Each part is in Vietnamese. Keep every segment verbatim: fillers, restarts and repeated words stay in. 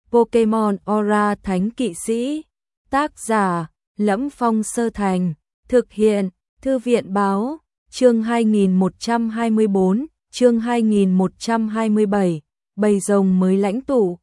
Pokemon Aura Thánh Kỵ Sĩ. Tác giả: Lẫm Phong Sơ Thành. Thực hiện: Thư viện báo. Chương hai nghìn một trăm hai mươi bốn, chương hai nghìn một trăm hai mươi bảy, bầy rồng mới lãnh tụ.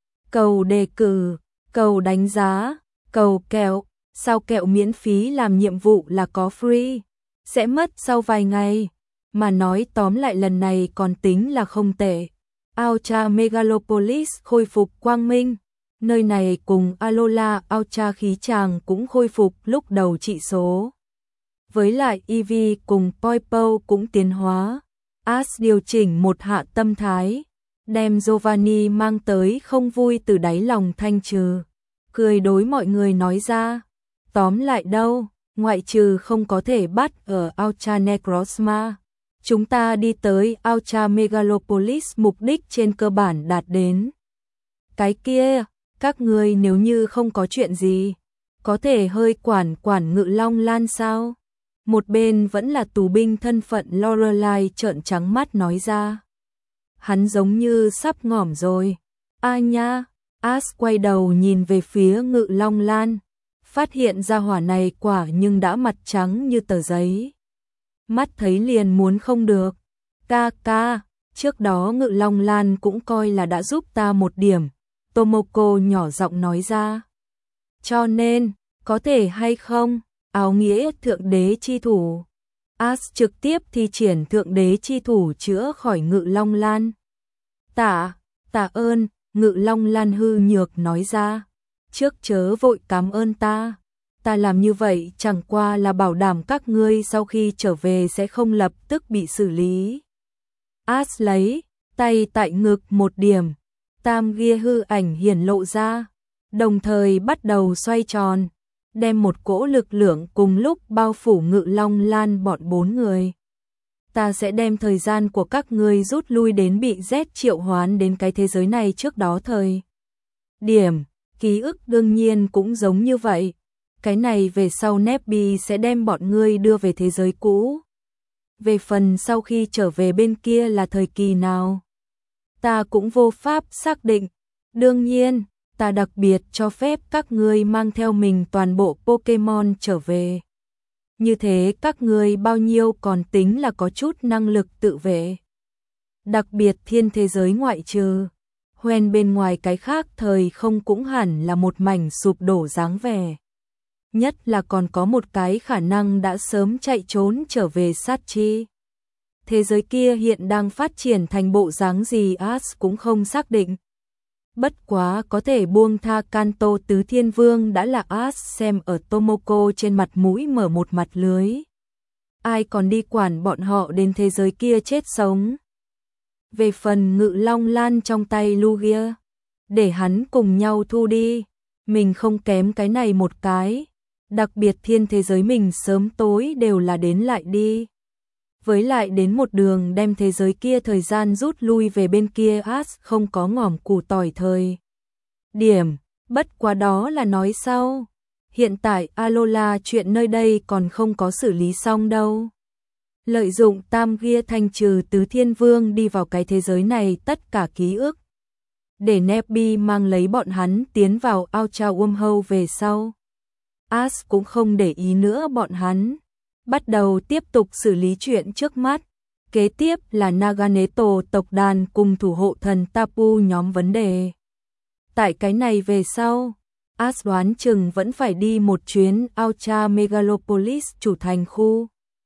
Cầu đề cử, cầu đánh giá, cầu kẹo, sao kẹo miễn phí làm nhiệm vụ là có free, sẽ mất sau vài ngày. Mà nói tóm lại lần này còn tính là không tệ. Ultra Megalopolis khôi phục quang minh. Nơi này cùng Alola Ultra khí tràng cũng khôi phục lúc đầu trị số. Với lại Eevee cùng Poipole cũng tiến hóa. Ash điều chỉnh một hạ tâm thái, đem Giovanni mang tới không vui từ đáy lòng thanh trừ. Cười đối mọi người nói ra, tóm lại đâu, ngoại trừ không có thể bắt ở Ultra Necrozma, chúng ta đi tới Ultra Megalopolis mục đích trên cơ bản đạt đến. Cái kia, các ngươi nếu như không có chuyện gì, có thể hơi quản quản Ngự Long Lan sao? Một bên vẫn là tù binh thân phận Lorelai trợn trắng mắt nói ra. Hắn giống như sắp ngỏm rồi. A nha, Ash quay đầu nhìn về phía Ngự Long Lan, phát hiện ra hỏa này quả nhưng đã mặt trắng như tờ giấy. Mắt thấy liền muốn không được. Ca ca, trước đó Ngự Long Lan cũng coi là đã giúp ta một điểm. Tomoko nhỏ giọng nói ra. Cho nên, có thể hay không? Áo nghĩa thượng đế chi thủ. Ash trực tiếp thi triển thượng đế chi thủ chữa khỏi Ngự Long Lan. Tạ, tạ ơn, Ngự Long Lan hư nhược nói ra. Trước chớ vội cảm ơn ta. Ta làm như vậy chẳng qua là bảo đảm các ngươi sau khi trở về sẽ không lập tức bị xử lý. Ash lấy tay tại ngực một điểm. Tam gia hư ảnh hiển lộ ra. Đồng thời bắt đầu xoay tròn. Đem một cỗ lực lượng cùng lúc bao phủ Ngự Long Lan bọn bốn người. Ta sẽ đem thời gian của các ngươi rút lui đến bị Z triệu hoán đến cái thế giới này trước đó thời. Điểm, ký ức đương nhiên cũng giống như vậy. Cái này về sau Nebby sẽ đem bọn ngươi đưa về thế giới cũ. Về phần sau khi trở về bên kia là thời kỳ nào, ta cũng vô pháp xác định. Đương nhiên, ta đặc biệt cho phép các ngươi mang theo mình toàn bộ Pokemon trở về. Như thế các ngươi bao nhiêu còn tính là có chút năng lực tự vệ. Đặc biệt thiên thế giới ngoại trừ, hoen bên ngoài cái khác thời không cũng hẳn là một mảnh sụp đổ dáng vẻ. Nhất là còn có một cái khả năng đã sớm chạy trốn trở về sát chi. Thế giới kia hiện đang phát triển thành bộ dáng gì Ash cũng không xác định. Bất quá có thể buông tha Kanto Tứ Thiên Vương đã là Ash xem ở Tomoko trên mặt mũi mở một mặt lưới. Ai còn đi quản bọn họ đến thế giới kia chết sống. Về phần Ngự Long Lan trong tay Lugia, để hắn cùng nhau thu đi. Mình không kém cái này một cái. Đặc biệt thiên thế giới mình sớm tối đều là đến lại đi. Với lại đến một đường đem thế giới kia thời gian rút lui về bên kia Ash không có ngỏm củ tỏi thời. Điểm, bất quá đó là nói sau. Hiện tại Alola chuyện nơi đây còn không có xử lý xong đâu. Lợi dụng Tam Gia thanh trừ Tứ Thiên Vương đi vào cái thế giới này tất cả ký ức. Để Nebby mang lấy bọn hắn tiến vào Ultra Wormhole về sau. Ash cũng không để ý nữa bọn hắn. Bắt đầu tiếp tục xử lý chuyện trước mắt. Kế tiếp là Naganeto tộc đàn cùng thủ hộ thần Tapu nhóm vấn đề. Tại cái này về sau, Ash đoán chừng vẫn phải đi một chuyến Ultra Megalopolis chủ thành khu.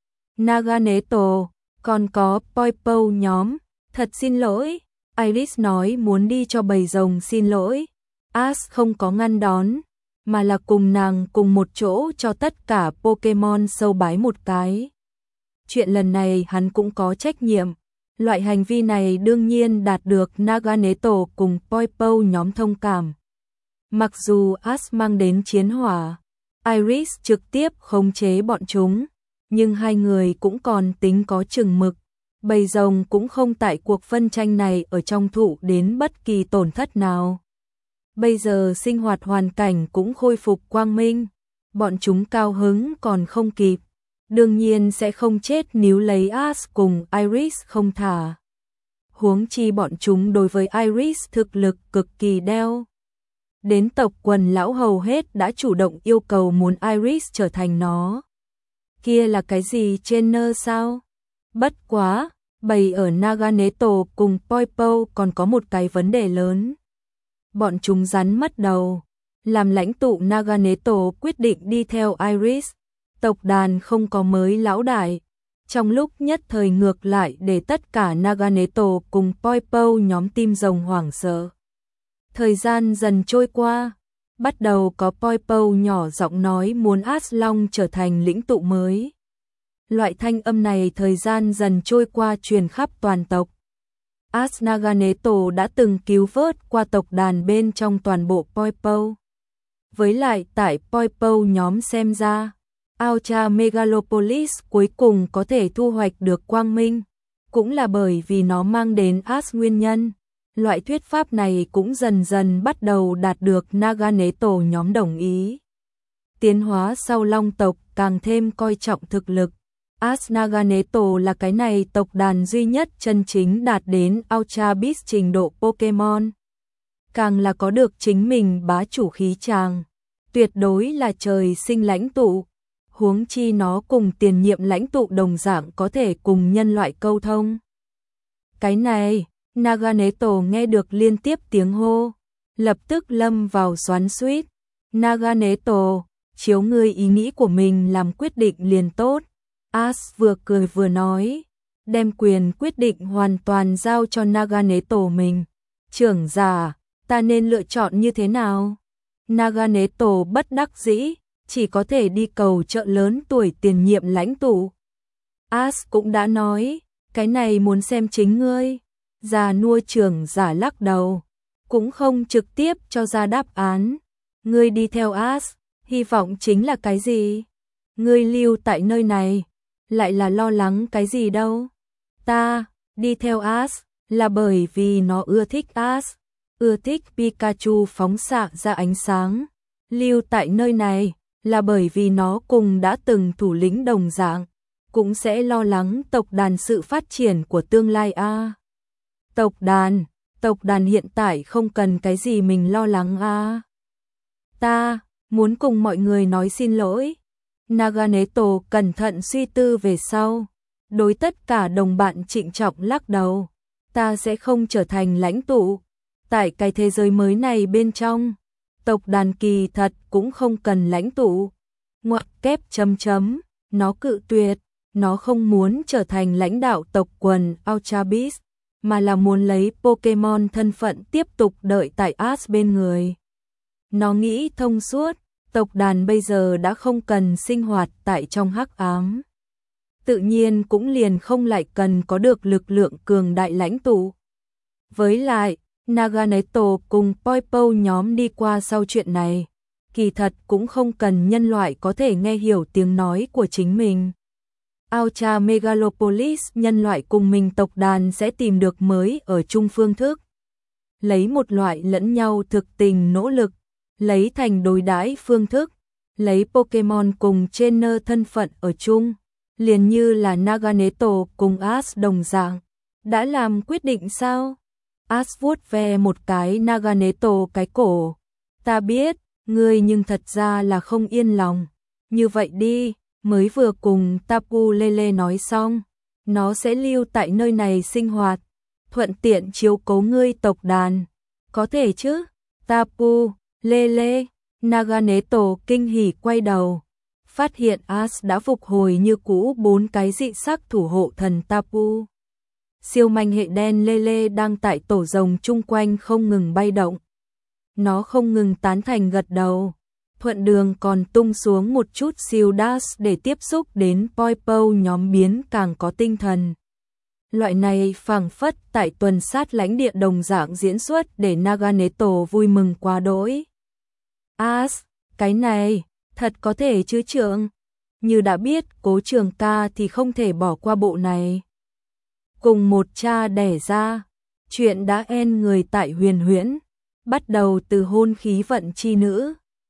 Naganeto, còn có Poipole nhóm, thật xin lỗi. Iris nói muốn đi cho bầy rồng xin lỗi. Ash không có ngăn đón, mà là cùng nàng cùng một chỗ cho tất cả Pokemon sâu bái một cái. Chuyện lần này hắn cũng có trách nhiệm. Loại hành vi này đương nhiên đạt được Naganeto cùng Poipole nhóm thông cảm. Mặc dù Ash mang đến chiến hỏa, Iris trực tiếp khống chế bọn chúng, nhưng hai người cũng còn tính có chừng mực. Bầy rồng cũng không tại cuộc phân tranh này ở trong thụ đến bất kỳ tổn thất nào. Bây giờ sinh hoạt hoàn cảnh cũng khôi phục quang minh, bọn chúng cao hứng còn không kịp, đương nhiên sẽ không chết níu lấy Ash cùng Iris không thả. Huống chi bọn chúng đối với Iris thực lực cực kỳ đeo đến tộc quần lão hầu hết đã chủ động yêu cầu muốn Iris trở thành nó. Kia là cái gì trainer sao? Bất quá, bầy ở Naganeto cùng Poipo còn có một cái vấn đề lớn. Bọn chúng rắn mất đầu. Làm lãnh tụ Naganeto quyết định đi theo Iris. Tộc đàn không có mới lão đại. Trong lúc nhất thời ngược lại để tất cả Naganeto cùng Poipo nhóm tim rồng hoảng sợ. Thời gian dần trôi qua. Bắt đầu có Poipo nhỏ giọng nói muốn Ash Long trở thành lĩnh tụ mới. Loại thanh âm này thời gian dần trôi qua truyền khắp toàn tộc. Ash Naganeto đã từng cứu vớt qua tộc đàn bên trong toàn bộ Poipo. Với lại tại Poipo nhóm xem ra, Ultra Megalopolis cuối cùng có thể thu hoạch được quang minh, cũng là bởi vì nó mang đến Ash nguyên nhân. Loại thuyết pháp này cũng dần dần bắt đầu đạt được Naganeto nhóm đồng ý. Tiến hóa sau Long tộc càng thêm coi trọng thực lực. Ash Naganeto là cái này tộc đàn duy nhất chân chính đạt đến Ultra Beast trình độ Pokemon. Càng là có được chính mình bá chủ khí tràng. Tuyệt đối là trời sinh lãnh tụ. Huống chi nó cùng tiền nhiệm lãnh tụ đồng dạng có thể cùng nhân loại câu thông. Cái này, Naganeto nghe được liên tiếp tiếng hô. Lập tức lâm vào xoắn xuýt. Naganeto, chiếu ngươi ý nghĩ của mình làm quyết định liền tốt. Ash vừa cười vừa nói, đem quyền quyết định hoàn toàn giao cho Naganeto mình. Trưởng giả, ta nên lựa chọn như thế nào? Naganeto bất đắc dĩ, chỉ có thể đi cầu trợ lớn tuổi tiền nhiệm lãnh tụ. Ash cũng đã nói, cái này muốn xem chính ngươi. Già nua trưởng giả lắc đầu, cũng không trực tiếp cho ra đáp án. Ngươi đi theo Ash, hy vọng chính là cái gì? Ngươi lưu tại nơi này, lại là lo lắng cái gì đâu? Ta, đi theo Ash, là bởi vì nó ưa thích Ash, ưa thích Pikachu phóng xạ ra ánh sáng. Lưu tại nơi này, là bởi vì nó cùng đã từng thủ lĩnh đồng dạng, cũng sẽ lo lắng tộc đàn sự phát triển của tương lai a. À. Tộc đàn, tộc đàn hiện tại không cần cái gì mình lo lắng a. À. Ta, muốn cùng mọi người nói xin lỗi. Naganeto cẩn thận suy tư về sau, đối tất cả đồng bạn trịnh trọng lắc đầu. Ta sẽ không trở thành lãnh tụ. Tại cái thế giới mới này bên trong, tộc đàn kỳ thật cũng không cần lãnh tụ. Ngoặc kép chấm chấm, nó cự tuyệt, nó không muốn trở thành lãnh đạo tộc quần Ultra Beast, mà là muốn lấy Pokemon thân phận tiếp tục đợi tại Ash bên người. Nó nghĩ thông suốt, tộc đàn bây giờ đã không cần sinh hoạt tại trong hắc ám. Tự nhiên cũng liền không lại cần có được lực lượng cường đại lãnh tụ. Với lại, Naganeto cùng Poipo nhóm đi qua sau chuyện này, kỳ thật cũng không cần nhân loại có thể nghe hiểu tiếng nói của chính mình. Ultra Megalopolis nhân loại cùng mình tộc đàn sẽ tìm được mới ở chung phương thức. Lấy một loại lẫn nhau thực tình nỗ lực, lấy thành đối đãi phương thức, lấy Pokemon cùng trainer thân phận ở chung, liền như là Naganeto cùng Ash đồng dạng. Đã làm quyết định sao? Ash vuốt ve một cái Naganeto cái cổ. Ta biết, ngươi nhưng thật ra là không yên lòng. Như vậy đi, mới vừa cùng Tapu Lele nói xong, nó sẽ lưu tại nơi này sinh hoạt, thuận tiện chiếu cố ngươi tộc đàn. Có thể chứ? Tapu Lele, Naganeto kinh hỉ quay đầu, phát hiện Ash đã phục hồi như cũ bốn cái dị sắc thủ hộ thần Tapu. Siêu manh hệ đen Lele đang tại tổ rồng chung quanh không ngừng bay động. Nó không ngừng tán thành gật đầu, thuận đường còn tung xuống một chút siêu dash để tiếp xúc đến Poipo nhóm biến càng có tinh thần. Loại này phảng phất tại tuần sát lãnh địa đồng dạng diễn xuất để Naganeto vui mừng quá đỗi. Ash, cái này, thật có thể chứ trưởng? Như đã biết Cố Trường ca thì không thể bỏ qua bộ này. Cùng một cha đẻ ra, chuyện đã en người tại huyền huyễn, bắt đầu từ hôn khí vận chi nữ.